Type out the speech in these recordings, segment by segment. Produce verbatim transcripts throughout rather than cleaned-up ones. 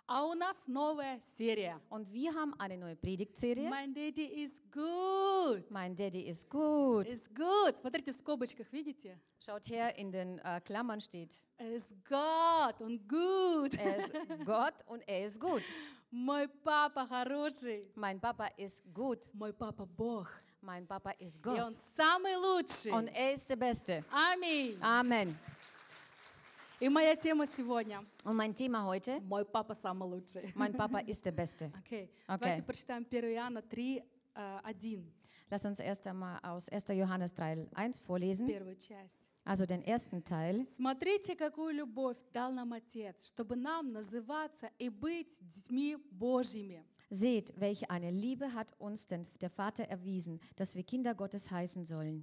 А у нас новая серия. Und wir haben eine neue Predigtserie. My daddy is good. Mein Daddy ist gut. Is good. Смотрите, в скобочках, видите? Schaut her, in den äh, Klammern steht, Er ist God, он good. er ist Gott und er ist gut. Мой папа хороший. Mein Papa ist gut. Мой папа Бог. Mein Papa ist И он Gott. самый лучший. Und er ist der Beste. Аминь. Amen. И моя тема сегодня. Und mein Thema heute, Мой папа самый лучший. mein Papa ist der Beste. Окей. Okay. Давайте прочитаем первое Иоанна три, один. Lass uns erst einmal aus erster Johannes drei eins vorlesen, Первую часть. also den ersten Teil. Смотрите, какую любовь дал нам Отец, чтобы нам называться и быть детьми Божьими. Seht, welche eine Liebe hat uns denn der Vater erwiesen, dass wir Kinder Gottes heißen sollen.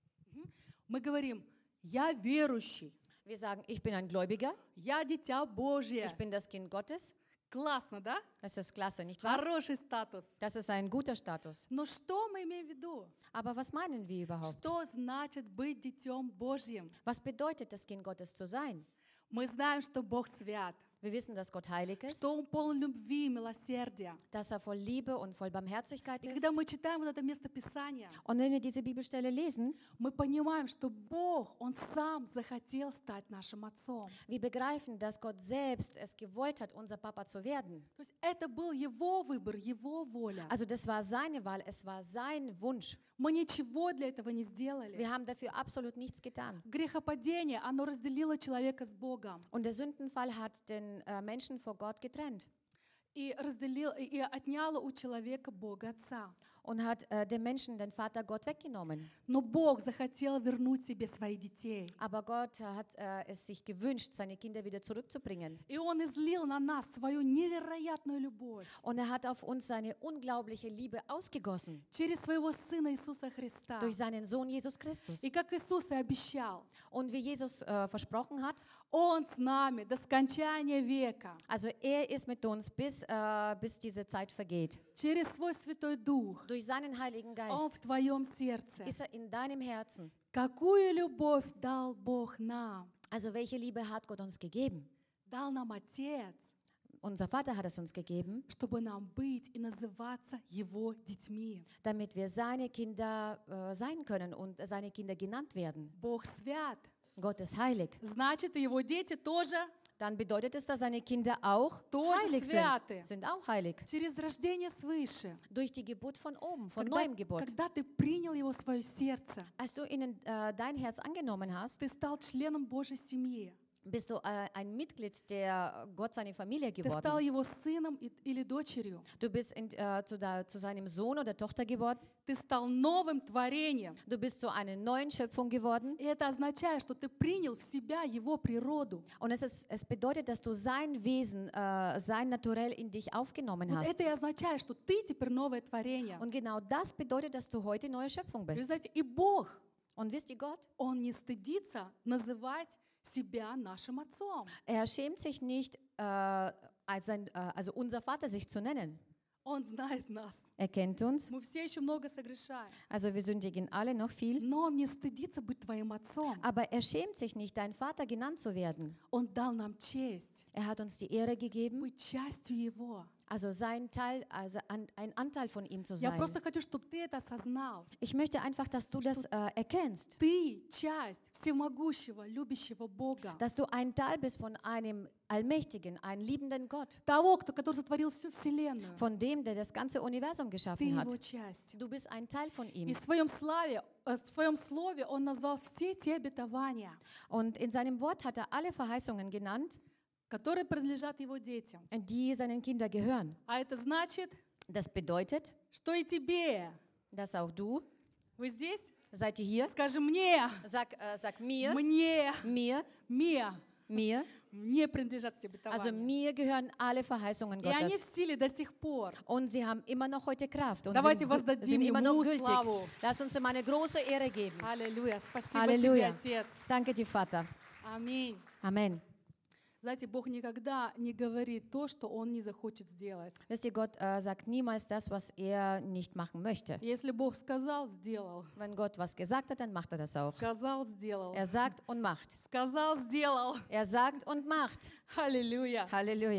Мы говорим, я верующий, Wir sagen, ich bin ein Gläubiger, я дитя Божье. ich bin das Kind Gottes. Классно, да? Das ist klasse, nicht wahr? Хороший статус. Das ist ein guter Status. Но что мы имеем в виду? Aber was meinen wir überhaupt? Что значит быть детем Божьим? Was bedeutet das Kind Gottes zu sein? Мы знаем, что Бог свят, Wir wissen, dass Gott heilig ist, что Он полон любви и милосердия. dass er voll Liebe und voll Barmherzigkeit И ist. когда мы читаем вот это место Писания, Und wenn wir diese Bibelstelle lesen, мы понимаем, что Бог, Он сам захотел стать нашим отцом. wir begreifen, dass Gott selbst es gewollt hat, unser Papa zu werden. То есть это был Его выбор, Его воля. Also das war seine Wahl, es war sein Wunsch. Мы ничего для этого не сделали. Wir haben dafür absolut nichts getan. Грехопадение, оно разделило человека с Богом. Und der Sündenfall hat den äh, Menschen vor Gott getrennt И, разделил, и отняло у человека Бога Отца. und hat äh, dem Menschen den Vater Gott weggenommen. Но Бог захотел вернуть себе своих детей. Aber Gott hat äh, es sich gewünscht, seine Kinder wieder zurückzubringen. И Он излил на нас свою невероятную любовь Und er hat auf uns seine unglaubliche Liebe ausgegossen через своего Сына Иисуса Христа. durch seinen Sohn Jesus Christus. И как Иисус и обещал, Und wie Jesus äh, versprochen hat, Он с нами до скончания века. also er ist mit uns, bis, äh, bis diese Zeit vergeht. Через свой Святой Дух Durch seinen Heiligen Он Geist в твоем сердце. ist er in deinem Herzen. Какую любовь дал Бог нам? Also welche Liebe hat Gott uns gegeben? Дал нам Отец, Unser Vater hat es uns gegeben, чтобы нам быть и называться Его детьми. damit wir seine Kinder äh, sein können und seine Kinder genannt werden. Bог свят. Gott ist heilig. Значит, и Его дети тоже Dann bedeutet es, dass seine Kinder auch Тоже heilig святы. sind. Sind auch heilig. через рождение свыше. Durch die Geburt von oben, von Когда, neuem Geburt. когда ты принял Его в свое сердце, Als du ihnen äh, dein Herz angenommen hast, ты стал членом Божьей семьи. bist du äh, ein Mitglied, der Gott seine Familie Ты стал geworden. Его сыном и- или дочерью. Du bist in, äh, zu, da, zu seinem Sohn oder Tochter geworden. Ты стал новым творением. Du bist zu einer neuen Schöpfung geworden. И это означает, что ты принял в себя Его природу. Und es, ist, es bedeutet, dass du sein Wesen, äh, sein Naturell in dich aufgenommen Вот hast. это и означает, что ты теперь новое творение. Und genau das bedeutet, dass du heute neue Schöpfung Вы bist. знаете, и Бог, Und wisst ihr Gott? Он не стыдится называть себя нашим отцом. Er schämt sich nicht, äh, als sein, äh, also unser Vater sich zu nennen. Он знает нас. Er kennt uns. Мы все еще много согрешаем. Also wir sündigen alle noch viel. Но Он не стыдится быть твоим отцом. Aber er schämt sich nicht, dein Vater genannt zu werden. Он дал нам честь Er hat uns die Ehre gegeben, быть частью Его. also sein Teil, also an, ein Anteil von ihm zu Я sein. просто хочу, чтобы ты это осознал. Ich möchte einfach, dass du das äh, erkennst, Ты часть всемогущего, любящего Бога. dass du ein Teil bist von einem allmächtigen, einem liebenden Gott, Того, кто, который сотворил всю Вселенную. von dem, der das ganze Universum Ты geschaffen Его hat. часть. Du bist ein Teil von И ihm. в своем славе, э, в своем слове Он назвал все те обетования, Und in seinem Wort hat er alle Verheißungen genannt, которые принадлежат Его детям. die seinen Kindern gehören. А это значит, Das bedeutet, что и тебе. dass auch du, Вы здесь? seid ihr hier? Скажи мне, Sag, äh, sag mir, мне, mir, мне, mir. мне принадлежат эти Also обетования. mir gehören alle Verheißungen И они в Gottes. силе до сих пор. Und sie haben immer noch heute Kraft und Давайте sind, воздадим sind immer noch ему gültig. славу. Lass uns ihm eine große Ehre geben. Аллилуйя. Спасибо Halleluja. тебе, Отец. Danke dir, Vater. Аминь. Amen. Знаете, Бог никогда не говорит то, что Он не захочет сделать. Wisst ihr, Gott äh, sagt niemals das, was er nicht machen möchte. Если Бог сказал, сделал. Wenn Gott was gesagt hat, dann macht er das auch. Сказал, сделал. Er sagt und macht. Сказал, сделал. Er sagt und macht. Аллилуйя. Halleluja.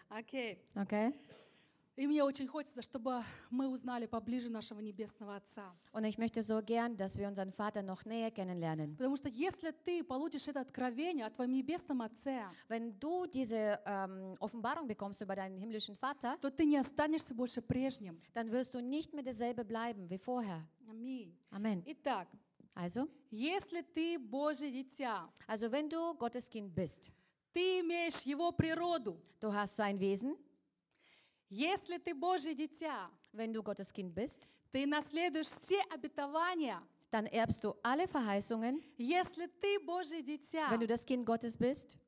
Окей. Okay? И мне очень хочется, чтобы мы узнали поближе нашего Небесного Отца. Und ich möchte so gern, dass wir unseren Vater noch näher kennenlernen. Потому что если ты получишь это откровение о твоем Небесном Отце, Wenn du diese ähm, Offenbarung bekommst über deinen himmlischen Vater, то ты не останешься больше прежним. dann wirst du nicht mehr derselbe bleiben wie vorher. Аминь. Amen. Итак, Also, если ты Божье дитя, also wenn du Gottes Kind bist, ты имеешь Его природу. du hast sein Wesen, Если ты Божье дитя, wenn du Gottes Kind bist, ты наследуешь все обетования. dann erbst du alle Verheißungen. Если ты Божье дитя, Wenn du das Kind Gottes bist,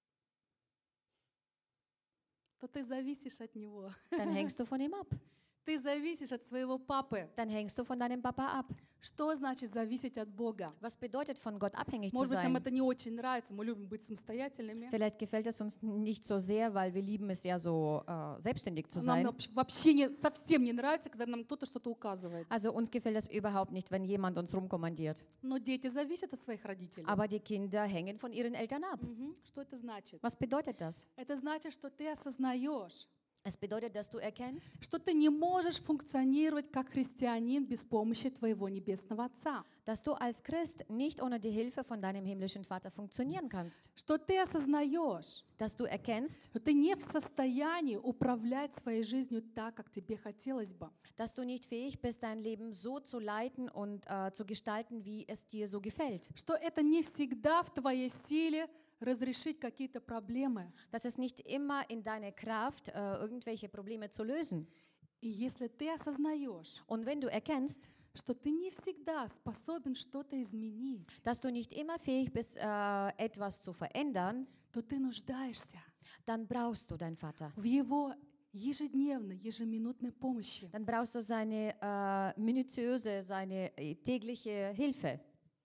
то ты зависишь от Него. dann hängst du von ihm ab. Ты зависишь от своего папы. Dann hängst du von deinem Papa ab. Что значит зависеть от Бога? Was bedeutet, von Gott abhängig zu Может быть, нам sein? это не очень нравится, мы любим быть самостоятельными. Vielleicht gefällt es uns nicht so sehr, weil wir lieben es ja so, äh, selbstständig zu Нам sein. вообще- вообще не, совсем не нравится, когда нам кто-то что-то указывает. Also uns gefällt es überhaupt nicht, wenn jemand uns rumkommandiert. Но дети зависят от своих родителей. Aber die Kinder hängen von ihren Eltern ab. Мгм. Что это значит? Was bedeutet das? Это значит, что ты осознаешь, Es bedeutet, dass du erkennst, что ты не можешь функционировать как христианин без помощи твоего Небесного Отца. dass du als Christ nicht ohne die Hilfe von deinem himmlischen Vater funktionieren kannst. Что ты осознаешь, Dass du erkennst, что ты не в состоянии управлять своей жизнью так, как тебе хотелось бы. dass du nicht fähig bist, dein Leben so zu leiten und äh, zu gestalten, wie es dir so gefällt. Что это не всегда в твоей силе разрешить какие-то проблемы. Dass es nicht immer in deiner Kraft, äh, irgendwelche Probleme zu lösen. И если ты осознаешь, Und wenn du erkennst, что ты не всегда способен что-то изменить, dass du nicht immer fähig bist, äh, etwas zu verändern, то ты нуждаешься dann brauchst du deinen Vater. в Его ежедневной, ежеминутной помощи. Dann brauchst du seine äh, minutiöse, seine äh, tägliche Hilfe.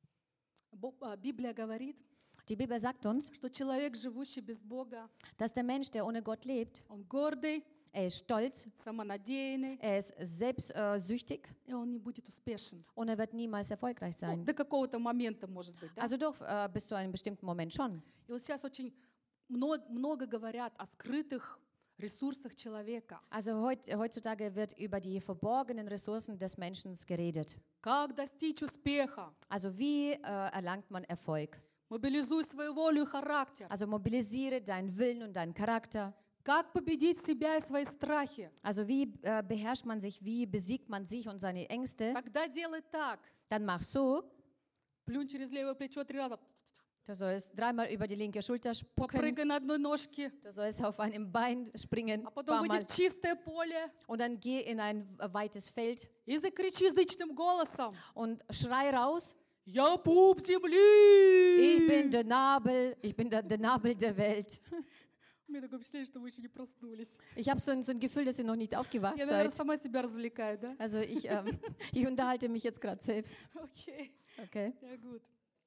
Бо- а, Библия говорит, Die Bibel sagt uns, что человек, живущий без Бога, dass der Mensch, der ohne Gott lebt, он гордый, er ist stolz, самонадеянный, er ist selbstsüchtig и он не будет успешен. und er wird niemals erfolgreich Ну, sein. до какого-то момента, может быть. Да? Also doch äh, bis zu einem bestimmten Moment schon. И вот сейчас очень много, много говорят о скрытых ресурсах человека. Also heut, heutzutage wird über die verborgenen Ressourcen des Menschen geredet. Как достичь успеха? Also wie äh, erlangt man Erfolg? Мобилизуй свою волю и характер. Also mobilisiere deinen Willen und deinen Charakter. Как победить себя и свои страхи? Also wie äh, beherrscht man sich, wie besiegt man sich und seine Ängste? Тогда делай так. Dann mach so, Плюнь через левое плечо три раза. du sollst dreimal über die linke Schulter spucken, Попрыгай на одной ножке. du sollst auf einem Bein springen, А потом выйди paar Mal. в чистое поле Und dann geh in ein weites Feld и закричи язычным голосом. und schrei raus, Я пуп ich земли! bin der Nabel, ich bin der, der Nabel der Welt. У меня такое впечатление, что вы еще не проснулись. Ich habe so, ein- so ein Gefühl, dass ihr noch nicht aufgewacht Я, наверное, seid. сама себя развлекаю, да? Also ich, ähm, ich unterhalte mich jetzt gerade selbst. Окей, Okay. я good.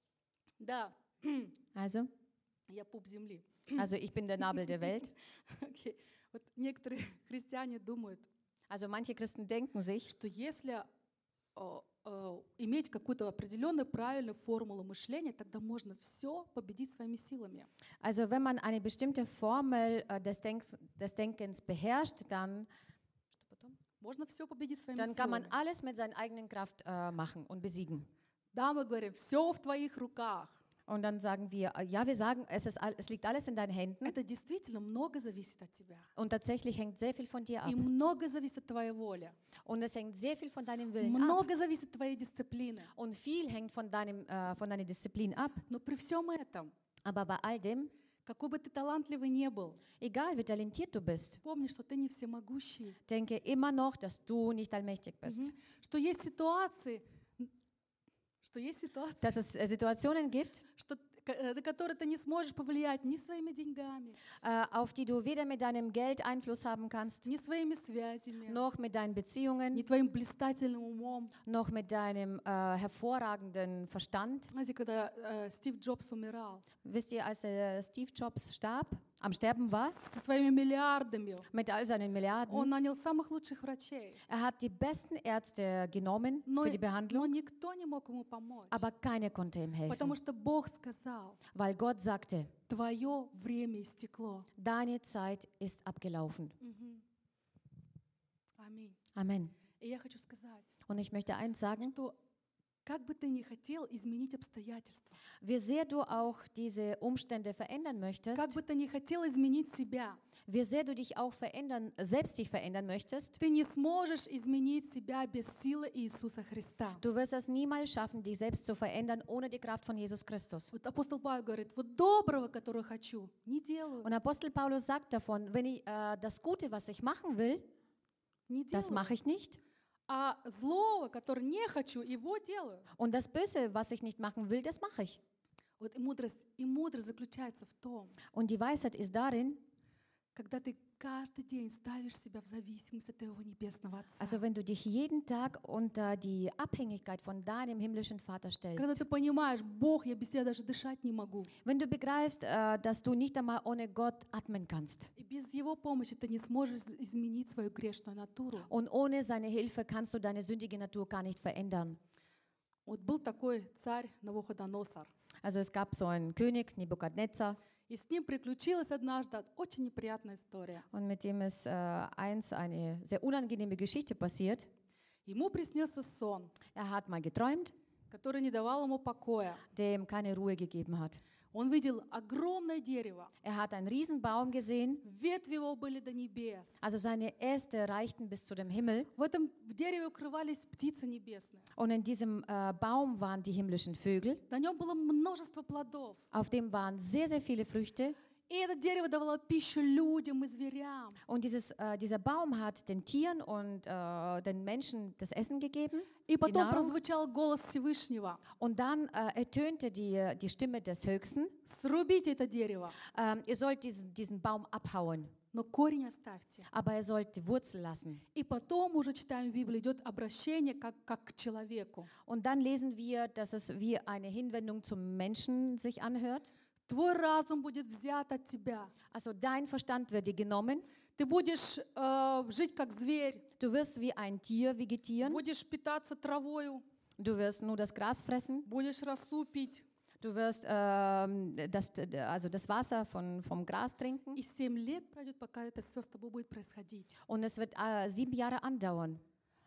Да, Also, я пуп земли. also ich bin der Nabel der Welt. Окей. Вот некоторые христиане думают, Also manche Christen denken sich, что если э, э, иметь какую-то определенную правильную формулу мышления, тогда можно все победить своими силами. also wenn man eine bestimmte Formel äh, des, Denks, des Denkens beherrscht, dann, Можно все победить своими dann kann man силами. alles mit seiner eigenen Kraft äh, machen und besiegen. Да, мы говорим, все в твоих руках. Und dann sagen wir, äh, ja, wir sagen, es, ist, all- es liegt alles in deinen Händen Это действительно много зависит от тебя. und tatsächlich hängt sehr viel von dir ab. И много зависит от твоей воли. Und es hängt sehr viel von deinem Willen ab. Много зависит от твоей дисциплины. Und viel hängt von, deinem, äh, von deiner Disziplin ab. Но при всем этом, Aber bei all dem, какой бы ты талантливый не был, egal wie talentiert du bist, помни, что ты не всемогущий. denke immer noch, dass du nicht allmächtig bist. Мгм. Что есть ситуации, что есть ситуации, Dass es äh, Situationen gibt, что, к- э, на которые ты не сможешь повлиять ни своими деньгами, äh, auf die du weder mit deinem Geld Einfluss haben kannst, ни своими связями, noch mit deinen Beziehungen, ни твоим блистательным умом. noch mit deinem äh, hervorragenden Verstand. Знаете, когда э, Стив Джобс умирал, Wisst ihr, als der Steve Jobs starb, am Sterben war, со своими миллиардами. mit all seinen Milliarden. Он нанял самых лучших врачей. Er hat die besten Ärzte genommen Но, für die но Behandlung, никто не мог ему помочь. aber keiner konnte ihm Потому helfen, что Бог сказал, weil Gott sagte, твое время истекло. deine Zeit ist abgelaufen. Мгм. Аминь. Amen. И я хочу сказать, Und ich möchte eins sagen, что как бы ты ни хотел изменить обстоятельства, wie sehr du auch diese Umstände verändern как möchtest, бы ты ни хотел изменить себя, wie sehr du dich auch verändern, selbst dich verändern möchtest, ты не сможешь изменить себя без силы Иисуса Христа. du wirst es niemals schaffen, dich selbst zu verändern ohne die Kraft von Jesus Christus. Вот апостол Павел говорит, вот доброго, которое хочу, не делаю, Und Apostel Paulus sagt davon, wenn ich äh, das Gute, was ich machen will, не das делаю, mache ich nicht. а злого, которое не хочу, его делаю. Und das Böse, was ich nicht machen will, das mache ich. Вот и мудрость, и мудрость заключается в том, Und die Weisheit ist darin, когда ты каждый день ставишь себя в зависимость от твоего небесного Отца. also wenn du dich jeden Tag unter die Abhängigkeit von deinem himmlischen Vater Когда stellst, ты понимаешь, Бог, я без тебя даже дышать не могу. wenn du begreifst, äh, dass du nicht einmal ohne Gott atmen kannst И без Его помощи ты не сможешь изменить свою грешную натуру. und ohne seine Hilfe kannst du deine sündige Natur gar nicht verändern. Вот был такой царь Навуходоносор. Also es gab so einen König, Nebukadnezar, И с ним приключилась однажды очень неприятная история. und mit dem ist äh, eins eine sehr unangenehme Geschichte passiert. Ему приснился сон, Er hat mal geträumt, который не давал ему покоя. der ihm keine Ruhe gegeben hat. Он видел огромное дерево. Er hat einen Riesenbaum gesehen, Ветви его были до небес. also seine Äste reichten bis zu dem Himmel. В этом дереве укрывались птицы небесные. Und in diesem äh, Baum waren die himmlischen Vögel. На нем было множество плодов. Auf dem waren sehr, sehr viele Früchte. И это дерево давало пищу людям и зверям. Und dieses, äh, dieser Baum hat den Tieren und äh, den Menschen das Essen gegeben. И Die потом Nahrung. прозвучал голос Всевышнего. Und dann äh, ertönte die, die Stimme des Höchsten. Срубите это дерево, Ähm, ihr sollt diesen, diesen Baum abhauen, но корень оставьте. aber ihr sollt die Wurzel lassen. И потом уже читаем в Библии, идет обращение как, как к человеку. Und dann lesen wir, dass es wie eine Hinwendung zum Menschen sich anhört. Твой разум будет взят от тебя. Also dein Verstand wird dir genommen. Ты будешь э, жить как зверь, Du wirst wie ein Tier vegetieren. будешь питаться травою, Du wirst nur das Gras fressen. будешь росу пить. Du wirst ähm, das, also das Wasser von, vom Gras trinken. И семь лет пройдет, пока это все с тобой будет происходить. Und es wird äh, sieben Jahre andauern.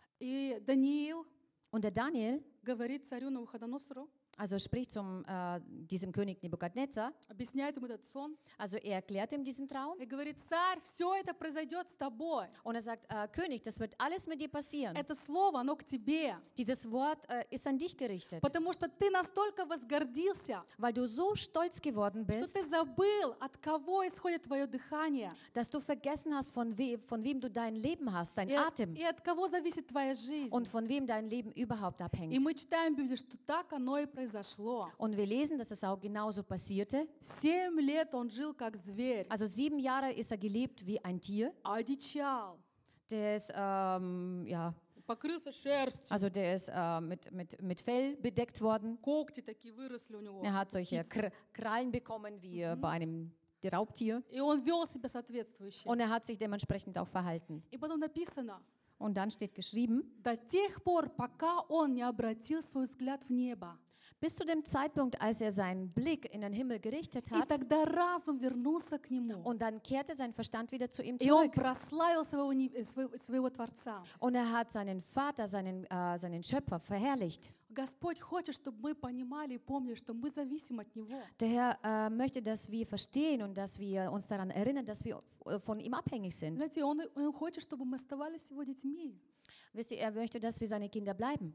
И Даниил Und der Daniel, говорит царю Навуходоносору, also spricht zum äh, diesem König Nebukadnezar, объясняет ему этот сон, also er erklärt ihm diesen Traum и говорит, царь, все это произойдет с тобой. und er sagt, äh, König, das wird alles mit dir passieren. Это слово, оно к тебе. Dieses Wort äh, ist an dich gerichtet, Потому что ты настолько возгордился, weil du so stolz geworden что bist, ты забыл, от кого исходит твое дыхание, dass du vergessen hast, von, we von wem du dein Leben hast, dein и, от- Atem и от кого зависит твоя жизнь. und von wem dein Leben überhaupt И abhängt. мы читаем в Библии, что так оно и произошло. Und wir lesen, dass es auch genauso passierte. Семь лет он жил как зверь, Also sieben Jahre ist er gelebt wie ein Tier. одичал, Der ist, ähm, ja, покрылся шерстью, also der ist äh, mit, mit, mit Fell bedeckt worden. когти такие выросли у него. Er hat solche Kr Krallen bekommen wie äh, bei einem Raubtier. И он вел себя соответствующе. Und er hat sich dementsprechend auch verhalten. И потом написано, Und dann steht geschrieben, до тех пор, пока он не обратил свой взгляд в небо. bis zu dem Zeitpunkt, als er seinen Blick in den Himmel gerichtet И hat, тогда разум вернулся к нему. und dann kehrte sein Verstand wieder zu ihm И он zurück. прославил своего, не- э, своего, своего Творца. Und er hat seinen Vater, seinen, äh, seinen Schöpfer verherrlicht. Господь хочет, чтобы мы понимали и помнили, что мы зависим от Него. Der Herr äh, möchte, dass wir verstehen und dass wir uns daran erinnern, dass wir äh, von ihm abhängig sind. Знаете, он, он хочет, чтобы мы оставались Его детьми. Wisst ihr, er möchte, dass wir seine Kinder bleiben.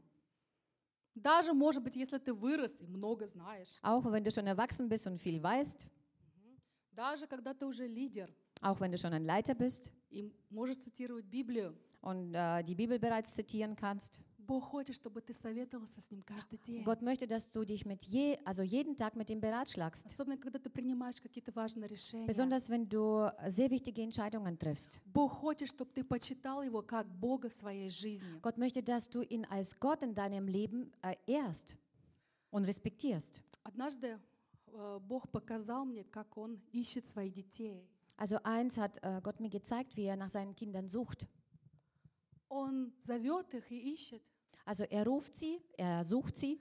Даже, может быть, если ты вырос и много знаешь. Auch wenn du schon erwachsen bist und viel weißt, Даже когда ты уже лидер auch wenn du schon ein Leiter bist и можешь цитировать Библию. und äh, die Bibel bereits zitieren kannst. Бог хочет, чтобы ты советовался с Ним каждый день. Gott möchte, dass du dich mit je, also jeden Tag mit ihm beratschlagst. Особенно, когда ты принимаешь какие-то важные решения. Besonders wenn du sehr wichtige Entscheidungen triffst. Бог хочет, чтобы ты почитал Его как Бога в своей жизни. Gott möchte, dass du ihn als Gott in deinem Leben äh, ehrst und respektierst. Однажды э, Бог показал мне, как Он ищет своих детей. Also eins hat äh, Gott mir gezeigt, wie er nach seinen Kindern sucht. Он зовет их и ищет. Also er ruft sie, er sucht sie.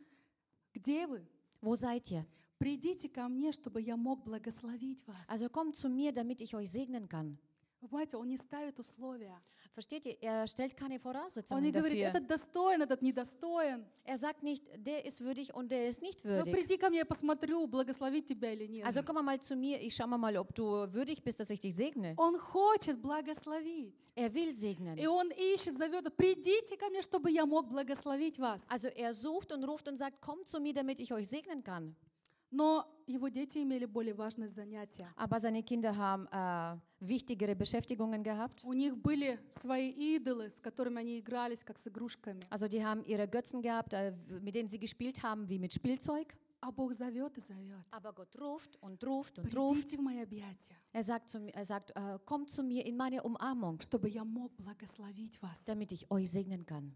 Где вы? Wo seid ihr? Придите ко мне, чтобы я мог благословить вас. Also kommt zu mir, damit ich euch segnen kann. Вы понимаете, он не ставит условия. Versteht ihr? Er stellt keine Он Voraussetzungen не говорит, dafür. этот достоин, этот недостоин. Er sagt nicht, der ist würdig und der ist nicht Ну, würdig. приди ко мне, я посмотрю, благословить тебя или нет. Also komm mal zu mir, ich schau mal, ob du würdig bist, dass ich dich segne. Он хочет благословить. Er will segnen. И он ищет, зовет, придите ко мне, чтобы я мог благословить вас. Also er sucht und ruft und sagt, kommt zu mir, damit ich euch segnen kann. Но его дети имели более важное занятие. Aber seine Kinder haben äh, wichtigere Beschäftigungen gehabt. У них были свои идолы, с которыми они игрались, как с игрушками. Also die haben ihre Götzen gehabt, äh, mit denen sie gespielt haben, wie mit Spielzeug. А Бог зовет и зовет. Aber Gott ruft und ruft und ruft. Придите в мои объятия, Er sagt, zu mir, er sagt äh, kommt zu mir in meine Umarmung, чтобы я мог благословить вас. damit ich euch segnen kann.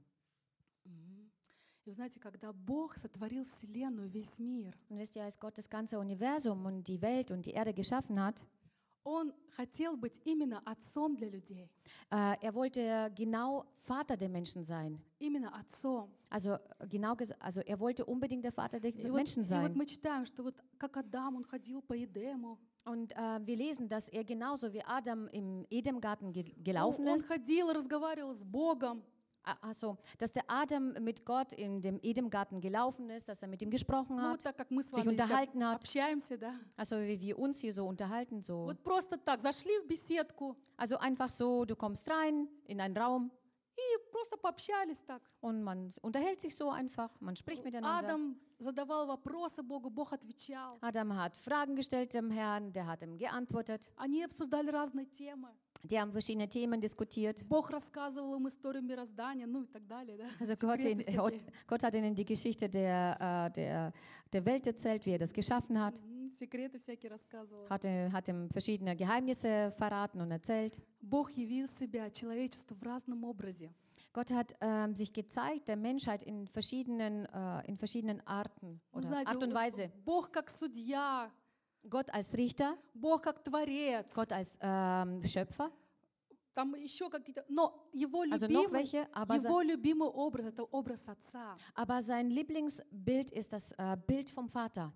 Мгм. И вы знаете, когда Бог сотворил Вселенную, весь мир, Und wisst ihr, als Gott das ganze Universum und die Welt und die Erde geschaffen hat, Он хотел быть именно отцом для людей. äh, er wollte genau Vater der Menschen sein. Именно отцом. Also äh, genau gesagt, also er wollte unbedingt der Vater der И вот, Menschen и вот sein. мы читаем, что вот как Адам, он ходил по Едему. Und äh, wir lesen, dass er genauso wie Adam im Edemgarten ge Он, gelaufen он ist. ходил, разговаривал с Богом. A- Also, dass der Adam mit Gott in dem Edemgarten gelaufen ist, dass er mit ihm gesprochen Ну, вот hat, так как мы с sich вами здесь unterhalten hat. общаемся, да? Also wie wir uns hier so unterhalten, so. Вот просто так, зашли в беседку Also einfach so, du kommst rein in einen Raum и просто пообщались так. und man unterhält sich so einfach, man spricht miteinander. Адам задавал вопросы Богу, Бог отвечал. Adam hat Fragen gestellt dem Herrn, der hat ihm geantwortet. Они обсуждали разные темы. Die haben verschiedene Themen diskutiert. Бог рассказывал им историю мироздания, ну и так далее. Да? Also Gott, Секреты ihn, всякие. Gott, Gott hat ihnen die Geschichte der, äh, der, der Welt erzählt, wie er das geschaffen hat. Мгм, Секреты всякие рассказывал. Hat, äh, hat ihm verschiedene Geheimnisse verraten und erzählt. Бог явил себя человечеству в разном образе. Gott hat ähm, sich gezeigt der Menschheit in verschiedenen, äh, in verschiedenen Arten Вы oder знаете, Art und у- Weise. Бог как судья, Gott als Richter, Бог как творец, Gott als ähm, Schöpfer, там еще какие-то... Но его also noch любимый, welche, aber, его sein, любимый образ — это образ отца. aber sein Lieblingsbild ist das äh, Bild vom Vater.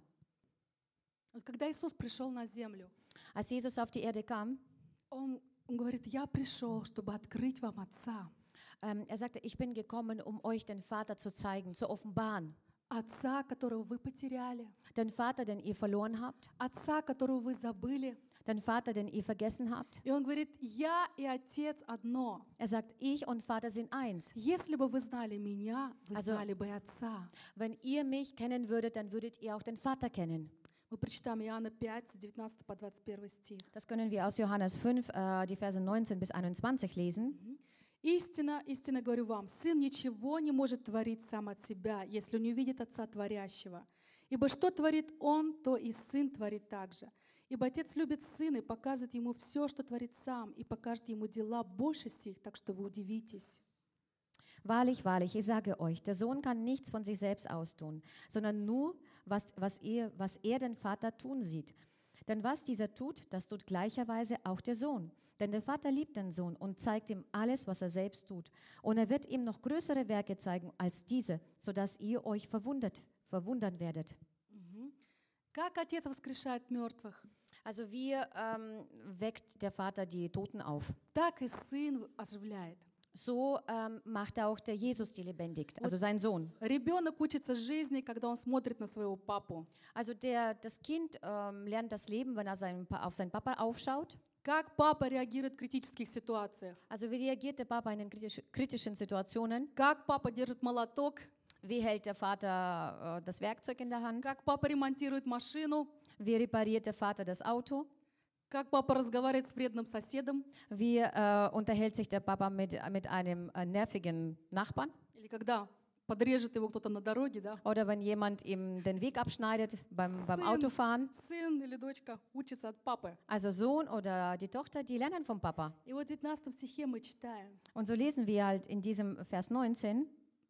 Вот когда Иисус пришел на землю, Als Jesus auf die Erde kam, Он, он говорит, я пришел, чтобы открыть вам отца. ähm, er sagte, ich bin gekommen, um euch den Vater zu zeigen, zu offenbaren. Отца, которого вы потеряли. Den Vater, den ihr verloren habt, Отца, которого вы забыли. den Vater, den ihr vergessen habt. И он говорит, я и Отец одно. Er sagt, ich und Vater sind eins. Если бы вы знали меня, вы Also- знали бы и Отца. Wenn ihr mich kennen würdet, dann würdet ihr auch den Vater kennen. Мы прочитаем Иоанна пять, с девятнадцатого по двадцать первый стих. Das können wir aus Johannes fünf, äh, die Verse neunzehn bis einundzwanzig lesen. Истина, истинно говорю вам, Сын ничего не может творить сам от себя, если не увидит Отца Творящего. Ибо что творит Он, то и Сын творит также. Ибо Отец любит Сына и показывает Ему все, что творит Сам, и покажет Ему дела больше сих, так что вы удивитесь. Wahrlich, wahrlich, ich sage euch, der Sohn kann nichts von sich selbst austun, sondern nur, was, was, er, was er den Vater tun sieht. Denn was dieser tut, das tut gleicherweise auch der Sohn. Denn der Vater liebt den Sohn und zeigt ihm alles, was er selbst tut. Und er wird ihm noch größere Werke zeigen als diese, sodass ihr euch verwundert, verwundern werdet. Мгм. Как Отец воскрешает мертвых, Also wie ähm, weckt der Vater die Toten auf? так и Сын оживляет. So ähm, macht auch der Jesus die lebendig, also sein Sohn. Ребенок учится жизни, когда он смотрит на своего папу. Also der, das Kind ähm, lernt das Leben, wenn er seinen, Pa- auf seinen Papa aufschaut. Как папа реагирует в критических ситуациях. Also wie reagiert der Papa in kritisch, kritischen Situationen? Как папа держит молоток. Wie hält der Vater äh, das Werkzeug in der Hand? Как папа ремонтирует машину. Wie repariert der Vater das Auto? Как папа разговаривает с вредным соседом. Wie äh, unterhält sich der Papa mit, mit einem äh, nervigen Nachbarn? Или когда подрежет его кто-то на дороге, да. Oder wenn jemand ihm den Weg abschneidet beim, beim Сын. Autofahren? Сын или дочка учится от папы. Also Sohn oder die Tochter, die lernen vom Papa. И вот в девятнадцатом стихе мы читаем. Und so lesen wir halt in diesem Vers neunzehn.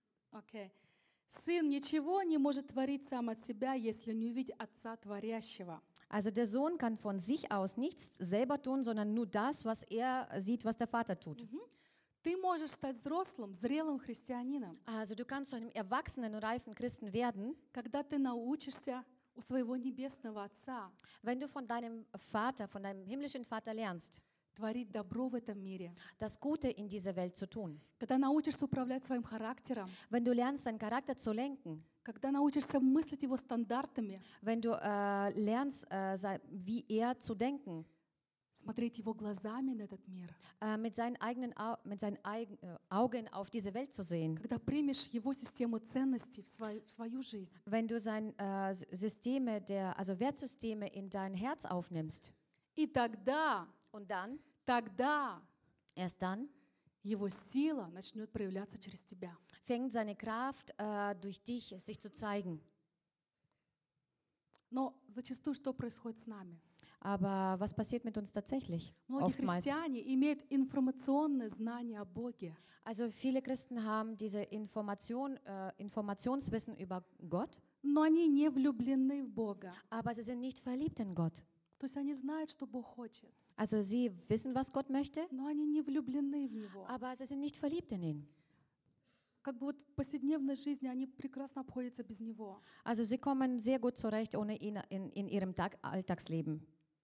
Окей. Сын ничего не может творить сам от себя, если не увидит Отца Творящего. Also der Sohn kann von sich aus nichts selber tun, sondern nur das, was er sieht, was der Vater tut. Ты можешь стать взрослым, зрелым христианином, Also du kannst zu einem erwachsenen, reifen Christen werden, когда ты научишься у своего небесного Отца wenn du von deinem Vater, von deinem himmlischen Vater lernst, творить добро в этом мире, das Gute in dieser Welt zu tun. когда научишься управлять своим характером, Wenn du lernst, deinen Charakter zu lenken, когда научишься мыслить его стандартами, wenn du äh, lernst, äh, sei- wie er zu denken, смотреть его глазами на этот мир, äh, mit seinen eigenen Au mit seinen eigen, äh, Augen auf diese Welt zu sehen, когда примешь его систему ценностей в свою, в свою жизнь, wenn du seine äh, S- Systeme, der, also Wertsysteme in dein Herz aufnimmst, и тогда, und dann, тогда erst dann, его сила начнет проявляться через тебя. fängt seine Kraft äh, durch dich sich zu zeigen. Но зачастую что происходит с нами? Aber was passiert mit uns tatsächlich? Многие Oftmals. христиане имеют информационное знание о Боге, Also viele Christen haben diese Information, äh, Informationswissen über Gott, но они не влюблены в Бога. aber sie sind nicht verliebt in Gott. То есть они знают, что Бог хочет, Also sie wissen, was Gott möchte, но они не влюблены в Него. aber sie sind nicht verliebt in ihn. Как бы вот в повседневной жизни они прекрасно обходятся без Него. Also sie kommen sehr gut zurecht ohne ihn in, in ihrem Tag, Alltagsleben.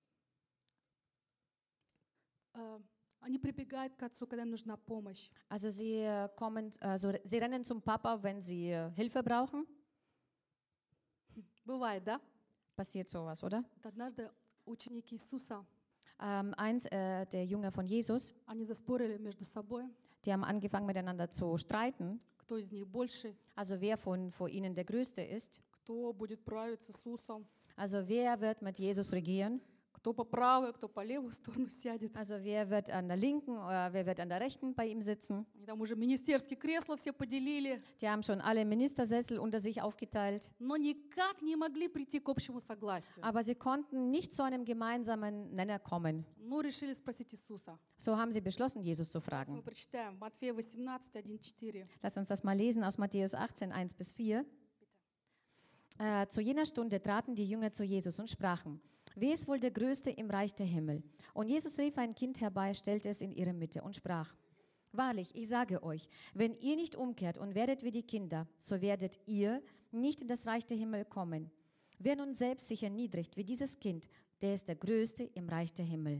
Э, Они прибегают к Отцу, когда им нужна помощь. Also sie äh, kommen, also sie rennen zum Papa, wenn sie äh, Hilfe brauchen. Бывает, да? Passiert sowas, oder? Вот однажды ученики Иисуса, Ähm, eins äh, der Jünger von Jesus, они заспорили между собой, die haben angefangen miteinander zu streiten. кто из них больше, Also wer von, von ihnen der Größte ist. кто будет править с Иисусом, Also wer wird mit Jesus regieren? кто по правую, кто по левую сторону сядет. Also wer wird an der linken oder wer wird an der rechten bei ihm sitzen? Они там уже министерские кресла все поделили, Die haben schon alle Ministersessel unter sich aufgeteilt. но никак не могли прийти к общему согласию. Aber sie konnten nicht zu einem gemeinsamen Nenner kommen. Ну, решили спросить Иисуса. So haben sie beschlossen, Jesus zu Давайте мы fragen. прочитаем Матфея восемнадцать, один четыре. Lass uns das mal lesen aus Matthäus achtzehn, eins bis vier. Äh, zu jener Stunde traten die Jünger zu Jesus und sprachen, wer ist wohl der Größte im Reich der Himmel? Und Jesus rief ein Kind herbei, stellte es in ihre Mitte und sprach, wahrlich, ich sage euch, wenn ihr nicht umkehrt und werdet wie die Kinder, so werdet ihr nicht in das Reich der Himmel kommen. Wer nun selbst sich erniedrigt wie dieses Kind, der ist der Größte im Reich der Himmel.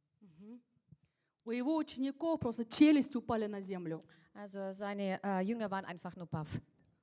У его учеников просто челюсти упали на землю. Also seine äh, Jünger waren einfach nur baff.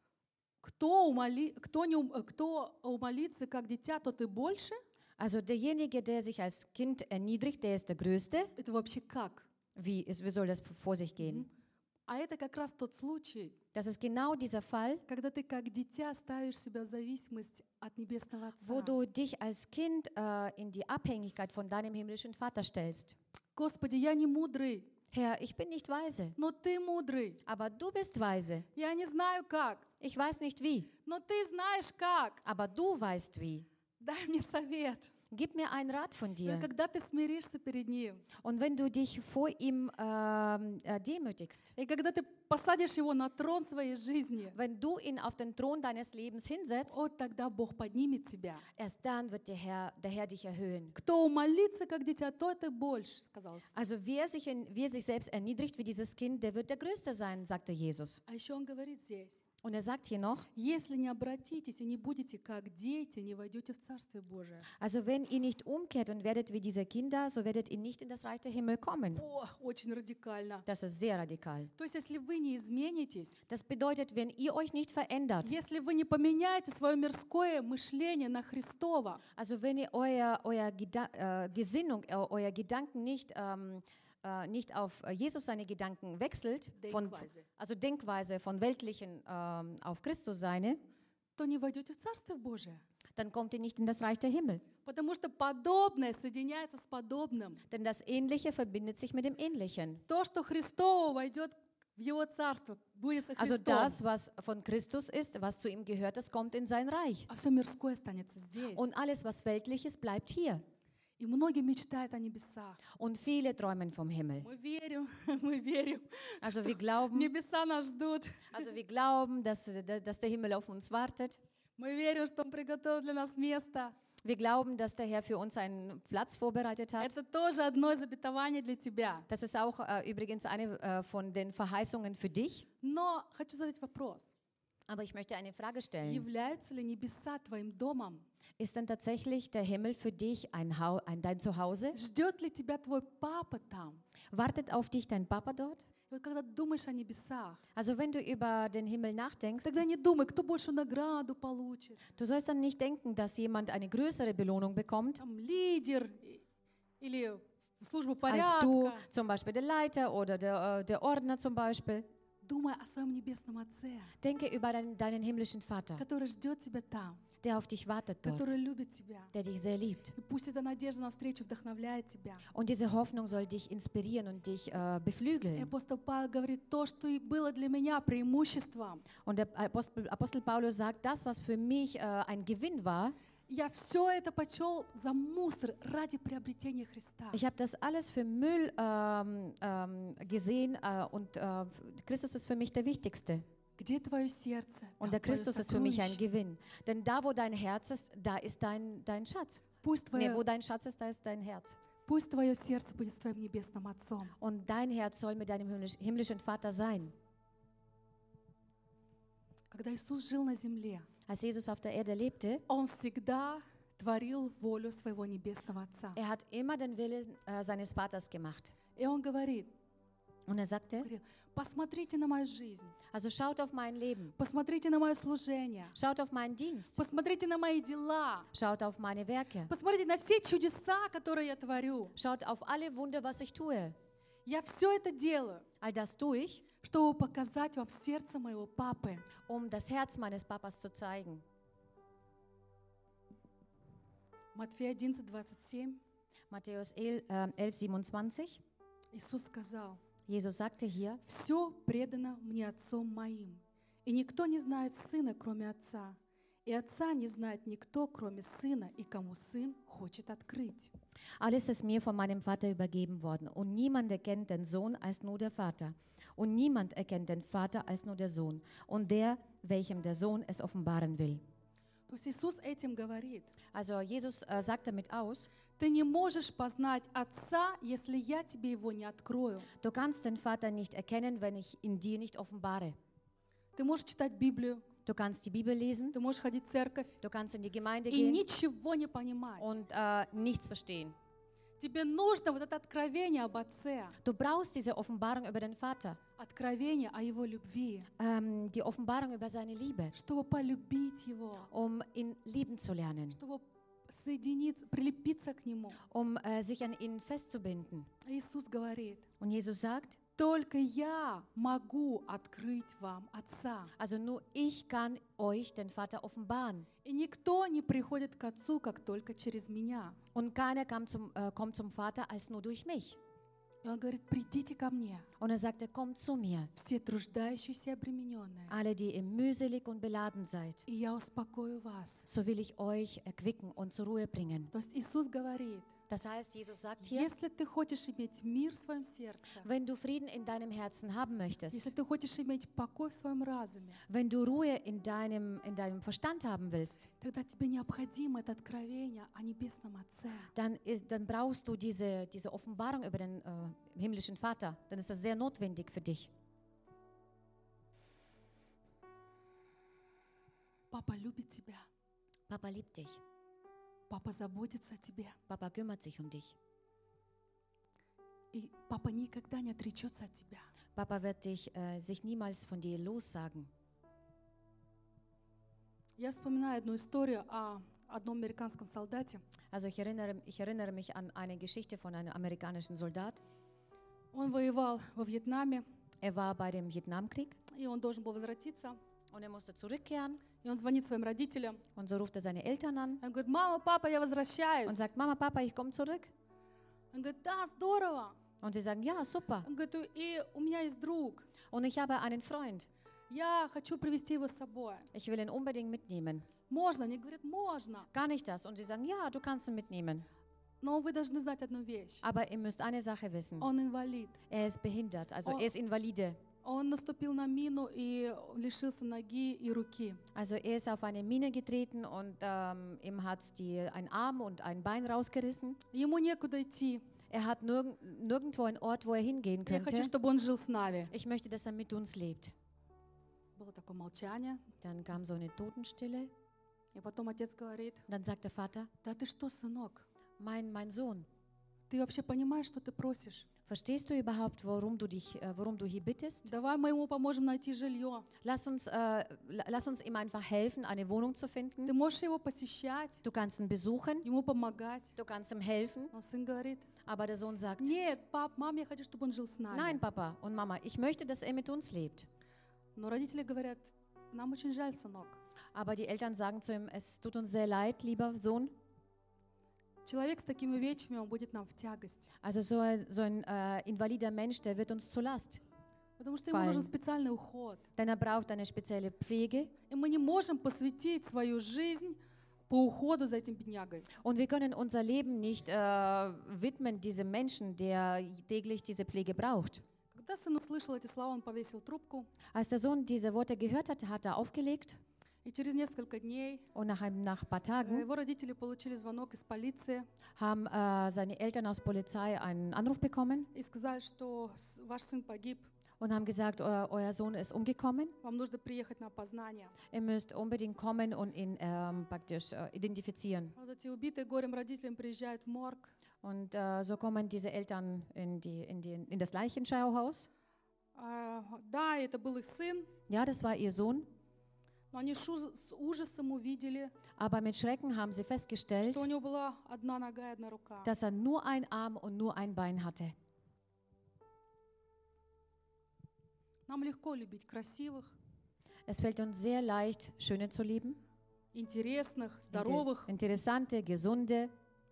Кто, умоли, кто, не, ум- э, кто умолится, как дитя, тот и больше? Also derjenige, der sich als Kind erniedrigt, der ist der Größte. Это вообще как? Wie, ist, wie soll das vor sich gehen? А это как раз тот случай, Das ist genau dieser Fall, когда ты как дитя ставишь себя в зависимость от Небесного Отца. wo du dich als Kind äh, in die Abhängigkeit von deinem himmlischen Vater stellst. Господи, я не мудрый, Herr, ich bin nicht weise, но Ты мудрый. aber du bist weise. Я не знаю как, Ich weiß nicht wie, но Ты знаешь как. aber du weißt wie. Дай мне совет. Gib mir einen Rat von И dir. когда ты смиришься перед Ним, Und wenn du dich vor ihm ähm, äh, demütigst, и когда ты посадишь Его на трон своей жизни, wenn du ihn auf den Thron deines Lebens hinsetzt, вот тогда Бог поднимет тебя. erst dann wird der Herr, der Herr dich erhöhen. Кто умолится, как дитя, тот и больше, сказал Иисус. Also wer sich, in, wer sich selbst erniedrigt wie dieses Kind, der wird der Größte sein, sagte Jesus. А еще Он говорит здесь, Und er sagt hier noch, если не обратитесь и не будете как дети, не войдете в Царствие Божие. also wenn ihr nicht umkehrt und werdet wie diese Kinder, so werdet ihr nicht in das Reich der Himmel kommen. О, очень радикально. Das ist sehr radikal. То есть, если вы не изменитесь, Das bedeutet, wenn ihr euch nicht verändert, если вы не поменяете свое мирское мышление на Христово, also wenn ihr euer, euer Geda äh, Gesinnung, äh, euer Gedanken nicht, ähm, äh, nicht auf äh, Jesus seine Gedanken wechselt, von, Denkweise. also Denkweise von weltlichen ähm, auf Christus seine, то не войдете в Царствие Божие. dann kommt ihr nicht in das Reich der Himmel. Потому что подобное соединяется с подобным. Denn das Ähnliche verbindet sich mit dem Ähnlichen. То, что Христово войдет в Его Царство, будет со Also Христом. das, was von Christus ist, was zu ihm gehört, das kommt in sein Reich. А все мирское останется здесь. Und alles, was weltlich ist, bleibt hier. И многие мечтают о небесах. Und viele träumen vom Himmel. Мы верим, мы верим. Also wir glauben, Небеса нас ждут. also wir glauben, dass, dass der Himmel auf uns wartet. Мы верим, что Он приготовил для нас место. Wir glauben, dass der Herr für uns einen Platz vorbereitet hat. Это тоже одно из обетований для тебя. Das ist auch äh, übrigens eine äh, von den Verheißungen für dich. Но хочу задать вопрос. Aber ich möchte eine Frage stellen. Являются ли небеса твоим домом? Ist denn tatsächlich der Himmel für dich ein, Hau ein dein Zuhause? Ждет ли тебя твой папа там? Wartet auf dich dein Papa dort? И вот когда ты думаешь о небесах, Also wenn du über den Himmel nachdenkst, тогда не думай, кто большую награду получит. du sollst dann nicht denken, dass jemand eine größere Belohnung bekommt Там лидер и- или служба als du, порядка. zum Beispiel der Leiter oder der, äh, der Ordner zum Beispiel. Думай о своем небесном Отце, Denke über deinen, deinen himmlischen Vater, который ждет тебя там, der auf dich wartet dort, который любит тебя. der dich sehr liebt. И пусть эта надежда на встречу вдохновляет тебя. Und diese Hoffnung soll dich inspirieren und dich äh, И beflügeln. апостол Павел говорит, то, что и было для меня преимуществом, Und der Apostel, Apostel Paulus sagt, das, was für mich äh, ein Gewinn war, я все это почел за мусор ради приобретения Христа. ich habe das alles für Müll ähm, ähm, gesehen äh, und äh, Christus ist für mich der Wichtigste. Где твое сердце? Und там der твое Christus ist für mich ein сокровище. Gewinn. Denn da, wo dein Herz ist, da ist dein, dein Schatz. Пусть Nee, твое, wo dein Schatz ist, da ist dein Herz. пусть твое сердце будет с твоим небесным Отцом. Und dein Herz soll mit deinem himmlisch- himmlischen Vater sein. Когда Иисус жил на земле, Als Jesus auf der Erde lebte, Он всегда творил волю своего небесного Отца. er hat immer den Willen äh, seines Vaters gemacht. И Он говорит, Und er sagte, говорил, посмотрите на мою жизнь, also schaut auf mein Leben, посмотрите на мое служение, schaut auf meinen Dienst, посмотрите на мои дела, schaut auf meine Werke, посмотрите на все чудеса, которые я творю. schaut auf alle Wunder, was ich tue. Я все это делаю, All das tue ich, чтобы показать вам сердце моего папы. um das Herz meines Papas zu zeigen. Матфея одиннадцать, двадцать семь. Matthäus elf, siebenundzwanzig. Иисус сказал, Jesus sagte hier, «Все предано мне Отцом моим, и никто не знает Сына, кроме Отца, и Отца не знает никто, кроме Сына, и кому Сын хочет открыть». alles ist mir von meinem Vater übergeben worden und niemand erkennt den Sohn als nur der Vater. Und niemand erkennt den Vater als nur der Sohn und der, welchem der Sohn es offenbaren will. То есть Иисус этим говорит, Also Jesus äh, sagt damit aus, ты не можешь познать Отца, если я тебе его не открою. du kannst den Vater nicht erkennen, wenn ich ihn dir nicht offenbare. Ты можешь читать Библию, Du kannst die Bibel lesen, ты можешь ходить в церковь du kannst in die Gemeinde и gehen ничего не понимать. und äh, nichts verstehen. Тебе нужно вот это откровение об Отце, Du brauchst diese Offenbarung über den Vater, откровение о Его любви, ähm, die Offenbarung über seine Liebe, чтобы полюбить Его, um ihn lieben zu lernen, чтобы соединиться, прилепиться к Нему. um äh, sich an ihn festzubinden. Иисус говорит, Und Jesus sagt, только я могу открыть вам Отца. also nur ich kann euch den Vater offenbaren. И никто не приходит к Отцу, как только через меня. Und keiner kam zum, äh, kommt zum Vater als nur durch mich. И Он говорит, придите ко мне, Und er sagte, kommt zu mir, все труждающиеся и обремененные, alle, die ihr mühselig und beladen seid. и я успокою вас. So will ich euch erquicken und zur Ruhe bringen. То есть Иисус говорит, Das heißt, Jesus sagt hier, если ты хочешь иметь мир в своем сердце, wenn du Frieden in deinem Herzen haben möchtest, если ты хочешь иметь покой в своем разуме, wenn du Ruhe in deinem, in deinem Verstand haben willst, тогда тебе необходимо это откровение о Небесном Отце. dann, ist, dann brauchst du diese, diese Offenbarung über den äh, himmlischen Vater. Dann ist das sehr notwendig für dich. Папа любит тебя. Papa liebt dich. Папа заботится о тебе. Papa kümmert sich um dich. И папа никогда не отречется от тебя. Papa wird dich, äh, sich niemals von dir lossagen. Я вспоминаю одну историю о одном американском солдате. Also ich erinnere, ich erinnere mich an eine Geschichte von einem amerikanischen Soldat. Он воевал во Вьетнаме, Er war bei dem Vietnamkrieg и он должен был возвратиться. und er musste zurückkehren. И он звонит своим родителям. Und so ruft er seine Eltern an Он говорит, мама, папа, я und возвращаюсь. sagt, Mama, Papa, ich komme zurück. Он говорит, да, здорово. Und sie sagen, ja, super. Он говорит, и у меня есть друг. Und ich habe einen Freund. Я хочу привезти его с собой. Ich will ihn unbedingt mitnehmen. Можно? Они говорят, можно. Gar nicht das. Und sie sagen, ja, du kannst ihn mitnehmen. Но вы должны знать одну вещь. Aber ihr müsst eine Sache wissen. Он инвалид. Er ist behindert, also Oh. er ist Invalide. Он наступил на мину и лишился ноги и руки. Also er ist auf eine Mine getreten und ähm, ihm hat die ein Arm und ein Bein rausgerissen. Ему некуда идти. Er hat nirg nirgendwo einen Ort, wo er hingehen Я хочу, könnte. чтобы он жил с нами. Ich möchte, dass er mit uns lebt. Было такое молчание. Dann kam so eine Totenstille. И потом отец говорит: Dann sagt der Vater, да ты что, сынок? mein, mein Sohn, Ты вообще понимаешь, что ты просишь? verstehst du überhaupt, worum du, dich, äh, worum du hier bittest? Давай мы ему поможем найти жилье. Lass uns, äh, la- lass uns ihm einfach helfen, eine Wohnung zu Ты finden. можешь его посещать, Du kannst ihn besuchen, ему помогать. du kannst ihm helfen. Но сын говорит: Aber der Sohn sagt, нет, пап, мам, я хочу, чтобы он жил с нами. nein, Papa und Mama, ich möchte, dass er mit uns lebt. Но родители говорят: нам очень жаль, сынок. Aber die Eltern sagen zu ihm, es tut uns sehr leid, lieber Sohn. Человек с такими увечьями, он будет нам в тягость. Also so ein, so ein äh, invalider Mensch, der wird uns zur Last. Потому что ему Fallen. нужен специальный уход. Denn er braucht eine spezielle Pflege. И мы не можем посвятить свою жизнь по уходу за этим беднягой. Und wir können unser Leben nicht äh, widmen diesem Menschen, der täglich diese Pflege braucht. Когда сын услышал эти слова, он повесил трубку. Als der Sohn diese Worte gehört hatte, hat er aufgelegt. И через несколько дней Und nach ein nach ein paar э, Tagen его родители получили звонок из полиции haben äh, seine Eltern aus Polizei einen Anruf bekommen и сказали, что с- ваш сын погиб. und haben gesagt, euer, euer Sohn ist umgekommen. Вам нужно приехать на опознание. Ihr müsst unbedingt kommen und ihn ähm, praktisch äh, identifizieren. Вот эти убитые горем родителям приезжают в морг. Und äh, so kommen diese Eltern in, die, in, die, in das Leichenschauhaus. А, да, это был их сын, Ja, das war ihr Sohn. но они шу- с ужасом увидели, Aber mit Schrecken haben sie festgestellt, что у него была одна нога и одна рука. dass er nur ein Arm und nur ein Bein hatte. Нам легко любить красивых, Es fällt uns sehr leicht, Schöne zu lieben, интересных, inter здоровых, interessante, gesunde.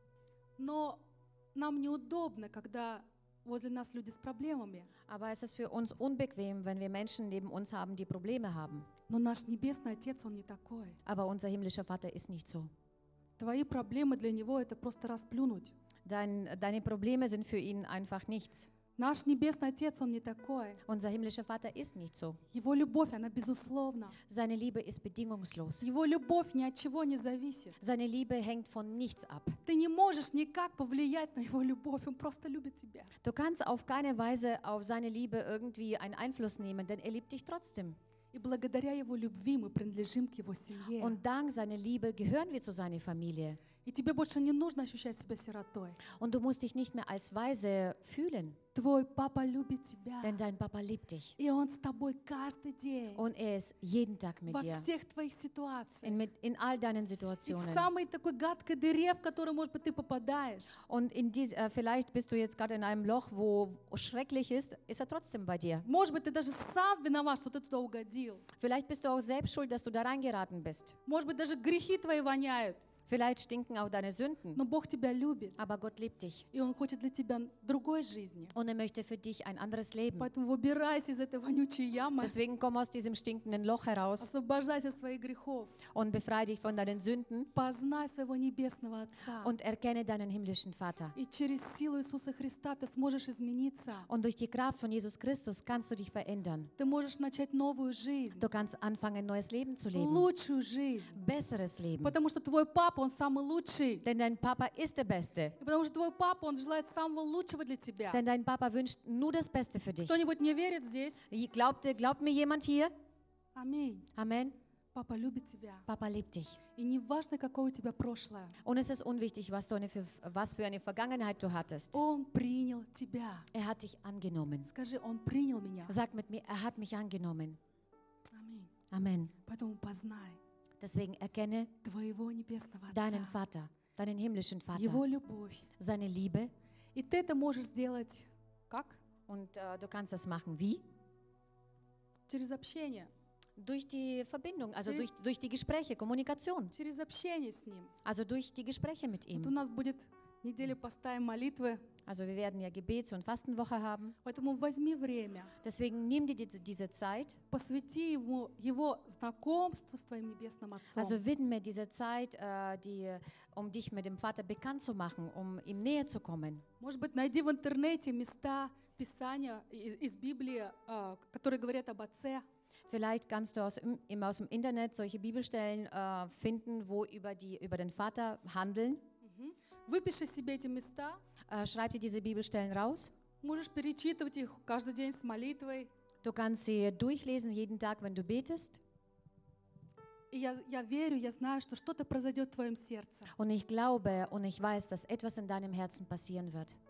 но нам неудобно, когда возле нас люди с проблемами. Aber es ist für uns unbequem, wenn wir Menschen neben uns haben, die Probleme haben. Но наш Небесный Отец, Он не такой. Aber unser himmlischer Vater ist nicht so. Твои проблемы для Него — это просто расплюнуть. Dein, deine Probleme sind für ihn einfach nichts. Наш Небесный Отец, Он не такой. Unser himmlischer Vater ist nicht so. Его любовь, она безусловна. Seine Liebe ist bedingungslos. Его любовь ни от чего не зависит. Seine Liebe hängt von nichts ab. Ты не можешь никак повлиять на Его любовь. Он просто любит тебя. Du kannst auf keine Weise auf seine Liebe irgendwie einen Einfluss nehmen, denn er liebt dich trotzdem. И благодаря Его любви мы принадлежим к Его семье. Und dank seiner Liebe gehören wir zu seiner Familie. И тебе больше не нужно ощущать себя сиротой. Und du musst dich nicht mehr als Waise fühlen, Твой папа любит тебя. denn dein Papa liebt dich. И Он с тобой каждый день. Und er ist jeden Tag mit Во dir, всех твоих ситуациях. in, mit, in all deinen И в Situationen. самой такой гадкой дыре, в которую, может быть, ты попадаешь. Und in dies, äh, vielleicht bist du jetzt gerade in einem Loch, wo schrecklich ist, ist er trotzdem bei dir. Может быть, ты даже сам виноват, что ты туда угодил. Vielleicht bist du auch selbst schuld, dass du da reingeraten bist. Может быть, даже грехи твои воняют. Vielleicht stinken auch deine Sünden, Но Бог тебя любит. aber Gott liebt dich. И Он хочет для тебя другой жизни. Und er möchte für dich ein anderes Leben. Поэтому выбирайся из этой вонючей ямы. Deswegen komm aus diesem stinkenden Loch heraus Освобождайся от своих грехов. und befreie dich von deinen Sünden Познай своего Небесного Отца. und erkenne deinen himmlischen Vater. И через силу Иисуса Христа ты сможешь измениться. Und durch die Kraft von Jesus Christus kannst du dich verändern. Ты можешь начать новую жизнь. Du kannst anfangen, ein neues Leben zu leben. Лучшую жизнь. Besseres Leben. Потому что твой папа, он самый лучший. Denn dein Papa ist der Beste. И потому что твой папа, он желает самого лучшего для тебя. Denn dein Papa wünscht nur das Beste für dich. Кто-нибудь мне верит здесь? Glaubt, glaubt mir jemand hier? Аминь. Amen. Папа любит тебя. Papa liebt dich. И не важно, какое у тебя прошлое. Und es ist unwichtig, was, du eine für, was für eine Vergangenheit du hattest. Он принял тебя. Er hat dich angenommen. Скажи, он принял меня. Sag mit mir, er hat mich angenommen. Аминь. Amen. Поэтому познай Deswegen erkenne твоего Небесного deinen Отца. Vater, deinen himmlischen Его Vater, любовь. seine Liebe. И ты это можешь сделать как? Und äh, du kannst das machen. Wie? Через общение. Durch die Verbindung, also Через- durch, durch die Gespräche, Kommunikation. Через общение с Ним. Also durch die Gespräche mit Вот у ihm. нас будет неделя поста и молитвы. Also wir werden ja Gebets- und Fastenwoche haben. Поэтому возьми время. Deswegen nimm dir diese, diese Zeit. Посвяти ему, его знакомству с твоим Небесным Отцом. Also widme diese Zeit, äh, die, um dich mit dem Vater bekannt zu machen, um ihm näher zu kommen. Может быть, найди в интернете места Писания и- из Библии, а, которые говорят об Отце. Vielleicht kannst du aus, im, im- aus dem Internet solche Bibelstellen äh, finden, wo über, die, über den Vater handeln. Мгм. Выпиши себе эти места, Äh, schreib dir diese Bibelstellen raus. можешь перечитывать их каждый день с молитвой. Du kannst sie durchlesen jeden Tag, wenn du betest. И я, я верю, я знаю, что что-то произойдет в твоем сердце. Und ich glaube und ich weiß, dass etwas in deinem Herzen passieren wird.